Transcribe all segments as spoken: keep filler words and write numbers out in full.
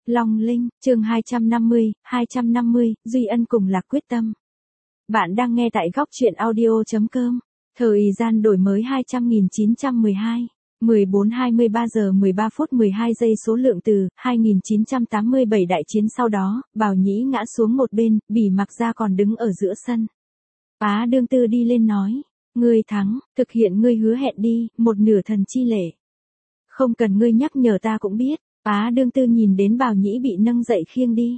Long Linh, chương hai trăm năm mươi, hai trăm năm mươi, Duy Ân cùng Lạc quyết tâm. Bạn đang nghe tại góc truyện audio.com. Thời gian đổi mới hai trăm nghìn chín trăm mười hai, mười bốn hai mươi ba giờ mười ba phút mười hai giây. Số lượng từ hai nghìn chín trăm tám mươi bảy. Đại chiến sau đó, Bào Nhĩ ngã xuống một bên, Bỉ Mặc Gia còn đứng ở giữa sân. Bá Đương Tư đi lên nói, ngươi thắng, thực hiện ngươi hứa hẹn đi, một nửa thần chi lệ. Không cần ngươi nhắc nhở ta cũng biết. Bá Đương Tư nhìn đến Bào Nhĩ bị nâng dậy khiêng đi.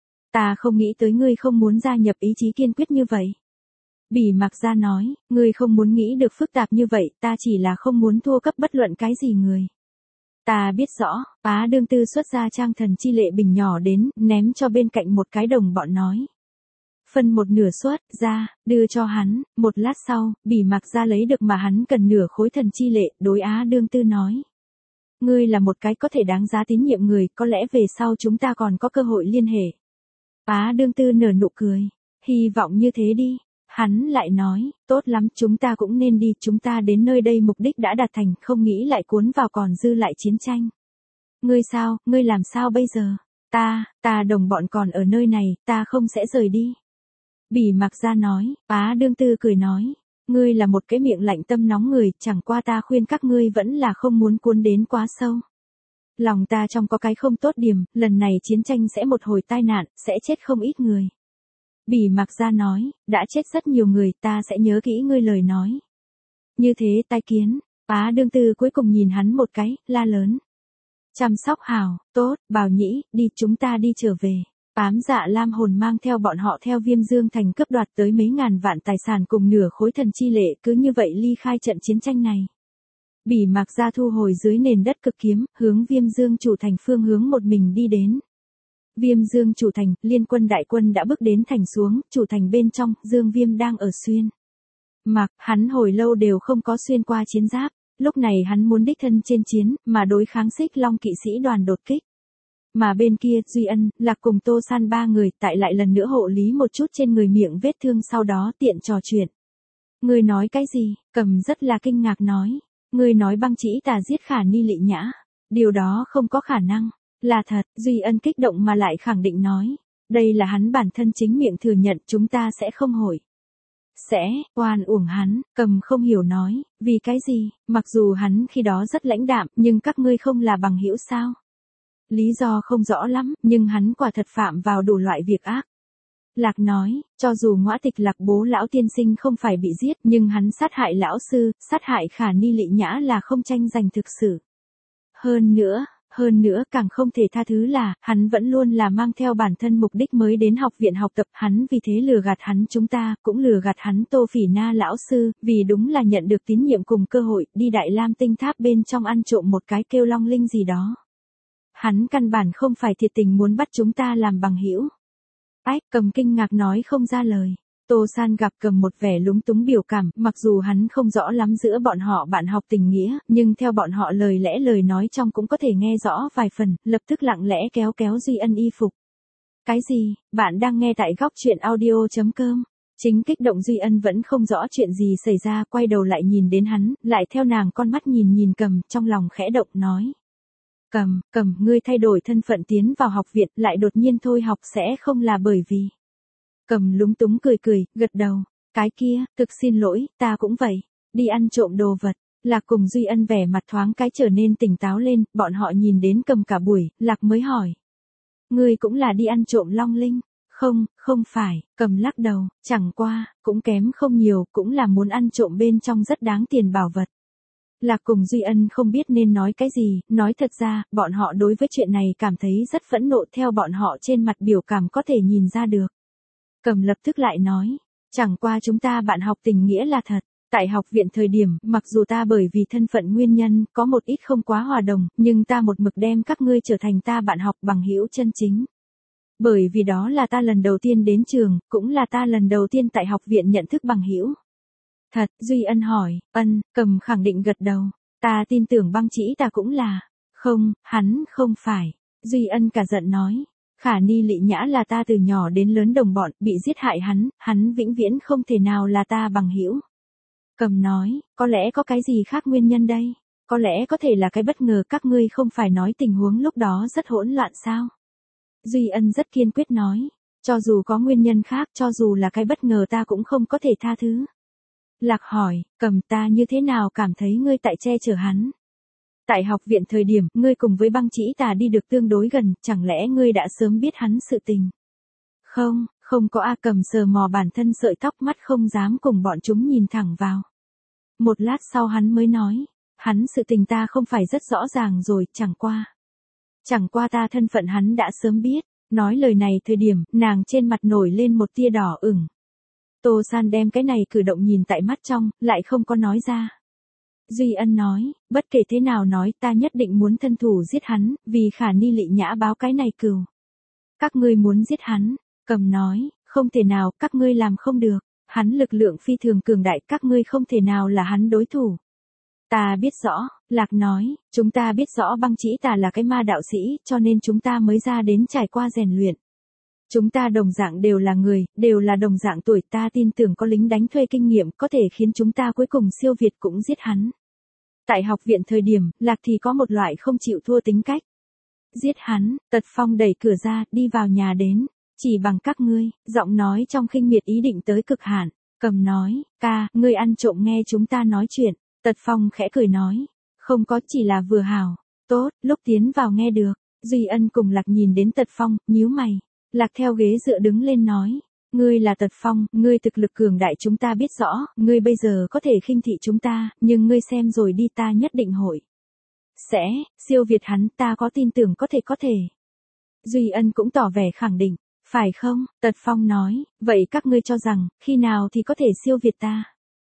Ta không nghĩ tới ngươi không muốn gia nhập, ý chí kiên quyết như vậy. Bỉ Mặc Gia nói, ngươi không muốn nghĩ được phức tạp như vậy, ta chỉ là không muốn thua cấp bất luận cái gì người. Ta biết rõ. Bá Đương Tư xuất ra trang thần chi lệ bình nhỏ đến, ném cho bên cạnh một cái đồng bọn nói. Phân một nửa xuất ra, đưa cho hắn. Một lát sau, Bỉ Mặc Gia lấy được mà hắn cần nửa khối thần chi lệ, đối Á Đương Tư nói. Ngươi là một cái có thể đáng giá tín nhiệm người, có lẽ về sau chúng ta còn có cơ hội liên hệ. Bá Đương Tư nở nụ cười. Hy vọng như thế đi. Hắn lại nói, tốt lắm, chúng ta cũng nên đi, chúng ta đến nơi đây mục đích đã đạt thành, không nghĩ lại cuốn vào còn dư lại chiến tranh. Ngươi sao, ngươi làm sao bây giờ? Ta, ta đồng bọn còn ở nơi này, ta không sẽ rời đi. Bỉ Mặc Gia nói. Bá Đương Tư cười nói. Ngươi là một cái miệng lạnh tâm nóng người, chẳng qua ta khuyên các ngươi vẫn là không muốn cuốn đến quá sâu. Lòng ta trong có cái không tốt điểm, lần này chiến tranh sẽ một hồi tai nạn, sẽ chết không ít người. Bỉ Mặc Gia nói, đã chết rất nhiều người, ta sẽ nhớ kỹ ngươi lời nói. Như thế tai kiến. Bá Đương Tư cuối cùng nhìn hắn một cái, la lớn. Chăm sóc hảo, tốt, Bào Nhĩ, đi, chúng ta đi trở về. Ám Dạ Lam Hồn mang theo bọn họ theo Viêm Dương Thành cướp đoạt tới mấy ngàn vạn tài sản cùng nửa khối thần chi lệ, cứ như vậy ly khai trận chiến tranh này. Bỉ Mặc Gia thu hồi dưới nền đất cực kiếm, hướng Viêm Dương chủ thành phương hướng một mình đi đến. Viêm Dương chủ thành, liên quân đại quân đã bước đến thành xuống, chủ thành bên trong, Dương Viêm đang ở xuyên. Mặc, hắn hồi lâu đều không có xuyên qua chiến giáp, lúc này hắn muốn đích thân trên chiến, mà đối kháng Xích Long kỵ sĩ đoàn đột kích. Mà bên kia, Duy Ân, Lạc cùng Tô San ba người, tại lại lần nữa hộ lý một chút trên người miệng vết thương, sau đó tiện trò chuyện. Ngươi nói cái gì? Cầm rất là kinh ngạc nói. Ngươi nói Băng Chỉ Tà giết Khả Ni Lị Nhã. Điều đó không có khả năng. Là thật. Duy Ân kích động mà lại khẳng định nói. Đây là hắn bản thân chính miệng thừa nhận, chúng ta sẽ không hỏi. Sẽ, oan uổng hắn. Cầm không hiểu nói. Vì cái gì? Mặc dù hắn khi đó rất lãnh đạm, nhưng các ngươi không là bằng hữu sao? Lý do không rõ lắm, nhưng hắn quả thật phạm vào đủ loại việc ác. Lạc nói, cho dù Ngõa Tịch Lạc bố lão tiên sinh không phải bị giết, nhưng hắn sát hại lão sư, sát hại Khả Ni Lị Nhã là không tranh giành thực sự. Hơn nữa, hơn nữa càng không thể tha thứ là, hắn vẫn luôn là mang theo bản thân mục đích mới đến học viện học tập, hắn vì thế lừa gạt hắn chúng ta, cũng lừa gạt hắn Tô Phỉ Na lão sư, vì đúng là nhận được tín nhiệm cùng cơ hội, đi Đại Lam Tinh Tháp bên trong ăn trộm một cái kêu Long Linh gì đó. Hắn căn bản không phải thiệt tình muốn bắt chúng ta làm bằng hữu. Ách, Cầm kinh ngạc nói không ra lời. Tô San gặp Cầm một vẻ lúng túng biểu cảm, mặc dù hắn không rõ lắm giữa bọn họ bạn học tình nghĩa, nhưng theo bọn họ lời lẽ lời nói trong cũng có thể nghe rõ vài phần, lập tức lặng lẽ kéo kéo Duy Ân y phục. Cái gì? Bạn đang nghe tại góc truyện audio.com. Chính kích động Duy Ân vẫn không rõ chuyện gì xảy ra, quay đầu lại nhìn đến hắn, lại theo nàng con mắt nhìn nhìn Cầm, trong lòng khẽ động nói. Cầm, Cầm, ngươi thay đổi thân phận tiến vào học viện, lại đột nhiên thôi học sẽ không là bởi vì. Cầm lúng túng cười cười, gật đầu. Cái kia, thực xin lỗi, ta cũng vậy. Đi ăn trộm đồ vật. Lạc cùng Duy Ân vẻ mặt thoáng cái trở nên tỉnh táo lên, bọn họ nhìn đến Cầm cả buổi, Lạc mới hỏi. Ngươi cũng là đi ăn trộm Long Linh? Không, không phải, Cầm lắc đầu, chẳng qua, cũng kém không nhiều, cũng là muốn ăn trộm bên trong rất đáng tiền bảo vật. Lạc cùng Duy Ân không biết nên nói cái gì, nói thật ra, bọn họ đối với chuyện này cảm thấy rất phẫn nộ, theo bọn họ trên mặt biểu cảm có thể nhìn ra được. Cầm lập tức lại nói, chẳng qua chúng ta bạn học tình nghĩa là thật, tại học viện thời điểm, mặc dù ta bởi vì thân phận nguyên nhân, có một ít không quá hòa đồng, nhưng ta một mực đem các ngươi trở thành ta bạn học bằng hữu chân chính. Bởi vì đó là ta lần đầu tiên đến trường, cũng là ta lần đầu tiên tại học viện nhận thức bằng hữu. Thật, Duy Ân hỏi. Ân, Cầm khẳng định gật đầu. Ta tin tưởng Băng Chỉ ta cũng là. Không, hắn không phải. Duy Ân cả giận nói. Khả Ni Lị Nhã là ta từ nhỏ đến lớn đồng bọn, bị giết hại hắn, hắn vĩnh viễn không thể nào là ta bằng hữu. Cầm nói, có lẽ có cái gì khác nguyên nhân đây? Có lẽ có thể là cái bất ngờ, các ngươi không phải nói tình huống lúc đó rất hỗn loạn sao? Duy Ân rất kiên quyết nói. Cho dù có nguyên nhân khác, cho dù là cái bất ngờ ta cũng không có thể tha thứ. Lạc hỏi, Cầm, ta như thế nào cảm thấy ngươi tại che chở hắn? Tại học viện thời điểm, ngươi cùng với Băng Chỉ Tà đi được tương đối gần, chẳng lẽ ngươi đã sớm biết hắn sự tình? Không, không có. A Cầm sờ mò bản thân sợi tóc, mắt không dám cùng bọn chúng nhìn thẳng vào. Một lát sau hắn mới nói, hắn sự tình ta không phải rất rõ ràng rồi, chẳng qua. Chẳng qua ta thân phận hắn đã sớm biết. Nói lời này thời điểm, nàng trên mặt nổi lên một tia đỏ ửng. Tô San đem cái này cử động nhìn tại mắt trong, lại không có nói ra. Duy Ân nói, bất kể thế nào nói, ta nhất định muốn thân thủ giết hắn, vì Khả Ni Lị Nhã báo cái này cừu. Các ngươi muốn giết hắn? Cầm nói, không thể nào, các ngươi làm không được. Hắn lực lượng phi thường cường đại, các ngươi không thể nào là hắn đối thủ. Ta biết rõ, Lạc nói, chúng ta biết rõ Băng Chỉ Tà là cái ma đạo sĩ, cho nên chúng ta mới ra đến trải qua rèn luyện. Chúng ta đồng dạng đều là người, đều là đồng dạng tuổi, ta tin tưởng có lính đánh thuê kinh nghiệm có thể khiến chúng ta cuối cùng siêu việt cũng giết hắn. Tại học viện thời điểm, Lạc thì có một loại không chịu thua tính cách. Giết hắn, Tật Phong đẩy cửa ra, đi vào nhà đến, chỉ bằng các ngươi, giọng nói trong khinh miệt ý định tới cực hạn. Cầm nói, ca, ngươi ăn trộm nghe chúng ta nói chuyện. Tật Phong khẽ cười nói, không có, chỉ là vừa hảo. Tốt, lúc tiến vào nghe được. Duy Ân cùng Lạc nhìn đến Tật Phong, nhíu mày. Lạc theo ghế dựa đứng lên nói, ngươi là Tật Phong, ngươi thực lực cường đại chúng ta biết rõ, ngươi bây giờ có thể khinh thị chúng ta, nhưng ngươi xem rồi đi, ta nhất định hội. Sẽ, siêu việt hắn, ta có tin tưởng có thể có thể. Duy Ân cũng tỏ vẻ khẳng định, phải không? Tật Phong nói, vậy các ngươi cho rằng, khi nào thì có thể siêu việt ta?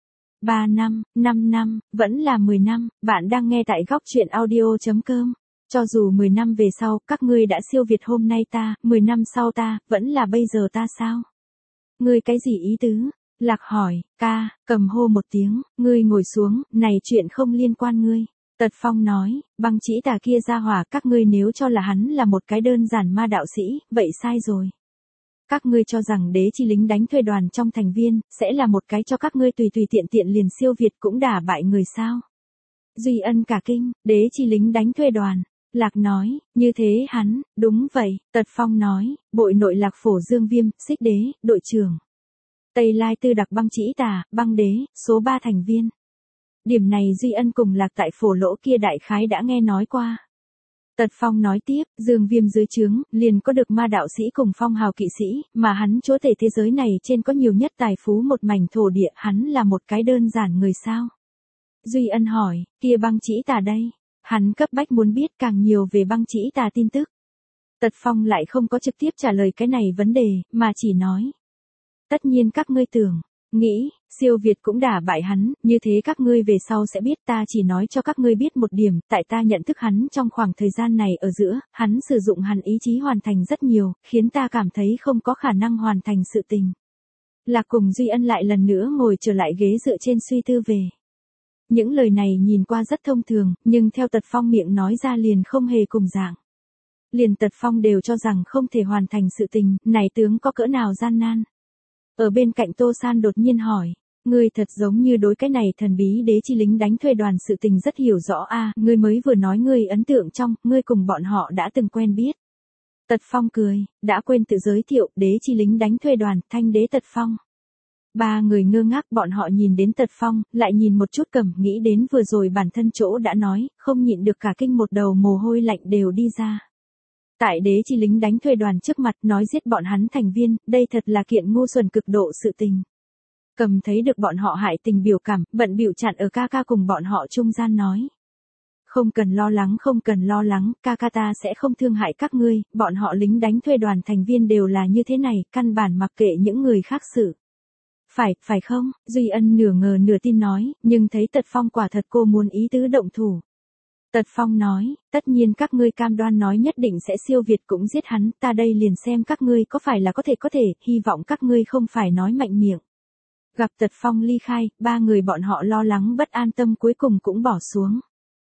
Ba năm, năm năm, vẫn là mười năm, bạn đang nghe tại góc truyện audio chấm com. Cho dù mười năm về sau, các ngươi đã siêu việt hôm nay ta, mười năm sau ta, vẫn là bây giờ ta sao? Ngươi cái gì ý tứ? Lạc hỏi, ca, Cầm hô một tiếng, ngươi ngồi xuống, này chuyện không liên quan ngươi. Tật Phong nói, Băng Chỉ Tà kia ra hỏa, các ngươi nếu cho là hắn là một cái đơn giản ma đạo sĩ, vậy sai rồi. Các ngươi cho rằng đế chi lính đánh thuê đoàn trong thành viên, sẽ là một cái cho các ngươi tùy tùy tiện tiện liền siêu việt cũng đả bại người sao? Duy Ân cả kinh, đế chi lính đánh thuê đoàn. Lạc nói, như thế hắn, đúng vậy. Tật Phong nói, bội nội Lạc Phổ Dương Viêm, Xích Đế, đội trưởng. Tây Lai Tư Đặc Băng Chỉ Tà, Băng Đế, số ba thành viên. Điểm này Duy Ân cùng Lạc tại phổ lỗ kia đại khái đã nghe nói qua. Tật Phong nói tiếp, Dương Viêm dưới trướng, liền có được ma đạo sĩ cùng phong hào kỵ sĩ, mà hắn chúa tể thế giới này trên có nhiều nhất tài phú một mảnh thổ địa, hắn là một cái đơn giản người sao? Duy Ân hỏi, kia Băng Chỉ Tà đây? Hắn cấp bách muốn biết càng nhiều về Băng Chỉ Tà tin tức. Tật Phong lại không có trực tiếp trả lời cái này vấn đề, mà chỉ nói. Tất nhiên các ngươi tưởng, nghĩ, siêu việt cũng đả bại hắn, như thế các ngươi về sau sẽ biết, ta chỉ nói cho các ngươi biết một điểm, tại ta nhận thức hắn trong khoảng thời gian này ở giữa, hắn sử dụng hắn ý chí hoàn thành rất nhiều, khiến ta cảm thấy không có khả năng hoàn thành sự tình. Lạc cùng Duy Ân lại lần nữa ngồi trở lại ghế dựa trên suy tư về. Những lời này nhìn qua rất thông thường, nhưng theo Tật Phong miệng nói ra liền không hề cùng dạng. Liền Tật Phong đều cho rằng không thể hoàn thành sự tình, này tướng có cỡ nào gian nan. Ở bên cạnh Tô San đột nhiên hỏi, ngươi thật giống như đối cái này thần bí đế chi lính đánh thuê đoàn sự tình rất hiểu rõ a, à, ngươi mới vừa nói ngươi ấn tượng trong, ngươi cùng bọn họ đã từng quen biết. Tật Phong cười, đã quên tự giới thiệu, đế chi lính đánh thuê đoàn, Thanh đế Tật Phong. Ba người ngơ ngác, bọn họ nhìn đến Tật Phong, lại nhìn một chút Cầm, nghĩ đến vừa rồi bản thân chỗ đã nói, không nhịn được cả kinh, một đầu mồ hôi lạnh đều đi ra. Tại đế chi lính đánh thuê đoàn trước mặt nói giết bọn hắn thành viên, đây thật là kiện ngu xuẩn cực độ sự tình. Cầm thấy được bọn họ hại tình biểu cảm, bận bịu chặn ở ca ca cùng bọn họ trung gian nói. Không cần lo lắng, không cần lo lắng, ca ca ta sẽ không thương hại các ngươi, bọn họ lính đánh thuê đoàn thành viên đều là như thế này, căn bản mặc kệ những người khác xử. Phải, phải không? Duy Ân nửa ngờ nửa tin nói, nhưng thấy Tật Phong quả thật cô muốn ý tứ động thủ. Tật Phong nói, tất nhiên các ngươi cam đoan nói nhất định sẽ siêu việt cũng giết hắn, ta đây liền xem các ngươi có phải là có thể có thể, hy vọng các ngươi không phải nói mạnh miệng. Gặp Tật Phong ly khai, ba người bọn họ lo lắng bất an tâm cuối cùng cũng bỏ xuống.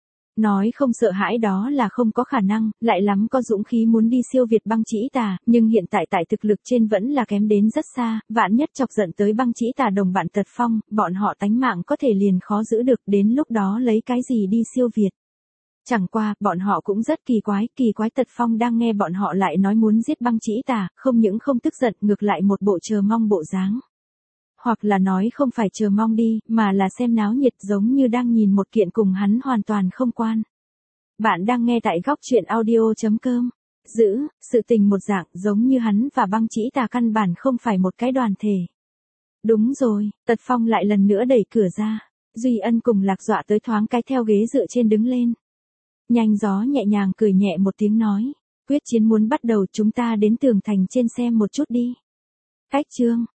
Nói không sợ hãi đó là không có khả năng, lại lắm có dũng khí muốn đi siêu việt Băng Chỉ Tà, nhưng hiện tại tại thực lực trên vẫn là kém đến rất xa, vạn nhất chọc giận tới Băng Chỉ Tà đồng bạn Tật Phong, bọn họ tánh mạng có thể liền khó giữ được, đến lúc đó lấy cái gì đi siêu việt. Chẳng qua, bọn họ cũng rất kỳ quái, kỳ quái Tật Phong đang nghe bọn họ lại nói muốn giết Băng Chỉ Tà, không những không tức giận, ngược lại một bộ chờ mong bộ dáng. Hoặc là nói không phải chờ mong đi, mà là xem náo nhiệt giống như đang nhìn một kiện cùng hắn hoàn toàn không quan. Bạn đang nghe tại góc chuyện audio.com. Giữ, sự tình một dạng giống như hắn và Băng Chỉ Tà căn bản không phải một cái đoàn thể. Đúng rồi, Tật Phong lại lần nữa đẩy cửa ra. Duy Ân cùng Lạc dọa tới thoáng cái theo ghế dựa trên đứng lên. Nhanh gió nhẹ nhàng cười nhẹ một tiếng nói. Quyết chiến muốn bắt đầu, chúng ta đến tường thành trên xem một chút đi. Cách chương.